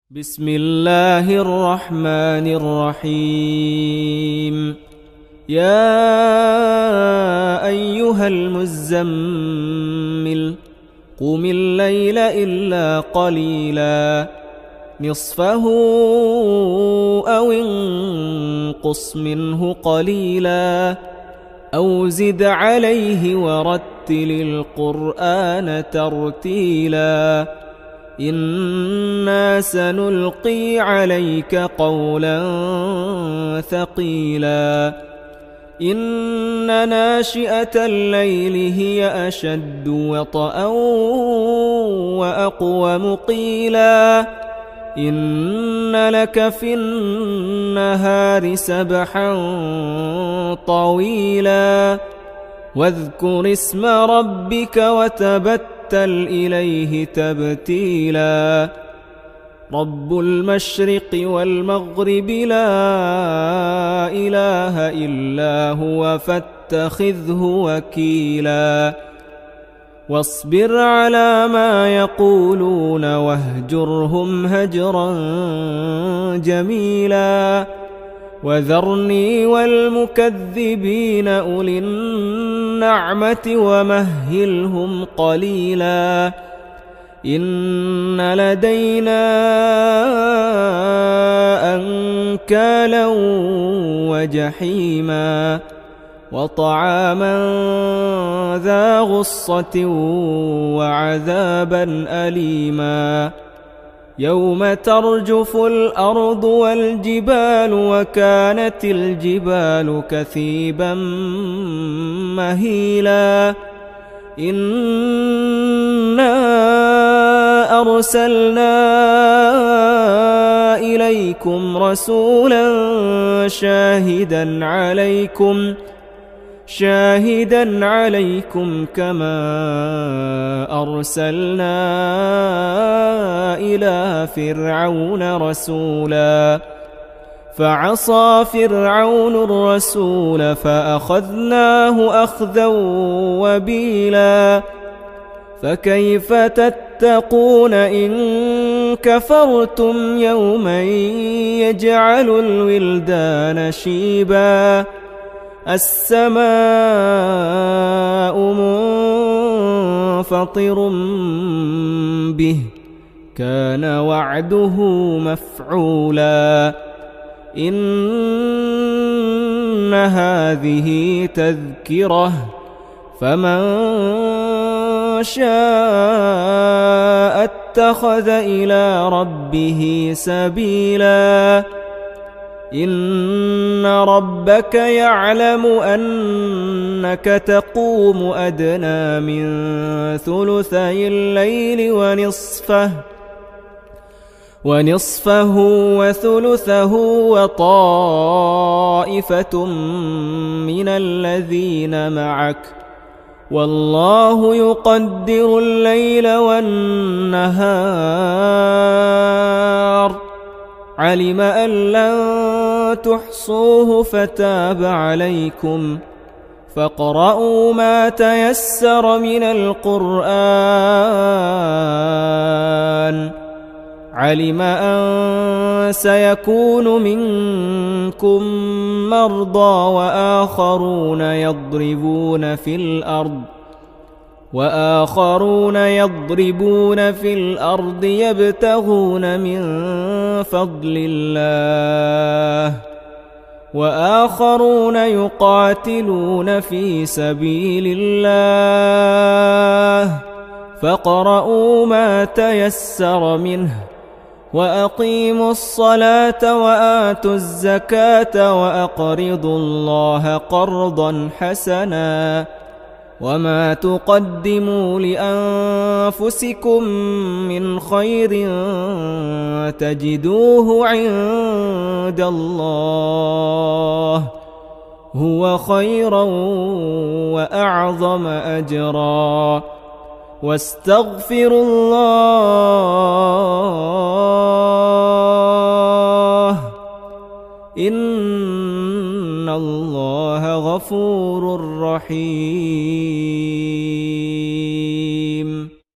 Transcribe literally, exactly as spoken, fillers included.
بسم الله الرحمن الرحيم. يا أيها المزمل قم الليل إلا قليلا نصفه أو انقص منه قليلا أو زد عليه ورتل القرآن ترتيلا إنا سنلقي عليك قولا ثقيلا إن ناشئة الليل هي أشد وطئا وأقوم قيلا إن لك في النهار سبحا طويلا واذكر اسم ربك وتبتل إليه تبتيلا رب المشرق والمغرب لا إله إلا هو فاتخذه وكيلا واصبر على ما يقولون واهجرهم هجرا جميلا وذرني والمكذبين أولي النعمة ومهلهم قليلا إن لدينا أنكالا وجحيما وطعاما ذا غصة وعذابا أليما يوم ترجف الأرض والجبال وكانت الجبال كثيبا مهيلا إنا أرسلنا إليكم رسولا شاهدا عليكم شاهدا عليكم كما أرسلنا إلى فرعون رسولا فعصى فرعون الرسول فأخذناه أخذا وبيلا فكيف تتقون إن كفرتم يوما يجعل الولدان شيبا السماء منفطر به كان وعده مفعولا إن هذه تذكرة فمن شاء اتخذ إلى ربه سبيلا إن ربك يعلم أنك تقوم أدنى من ثلثي الليل ونصفه ونصفه وثلثه وطائفة من الذين معك والله يقدر الليل والنهار علم أن لن تحصوه فتاب عليكم فاقرؤوا ما تيسر من القرآن علم أن سيكون منكم مرضى وآخرون يضربون في الأرض وآخرون يضربون في الأرض يبتغون من فضل الله وآخرون يقاتلون في سبيل الله فاقرؤوا ما تيسر منه وأقيموا الصلاة وآتوا الزكاة وأقرضوا الله قرضا حسنا وما تقدموا لأنفسكم من خير تجدوه عند الله هو خيرا وأعظم أجرا واستغفروا الله إن الله غفور رحيم.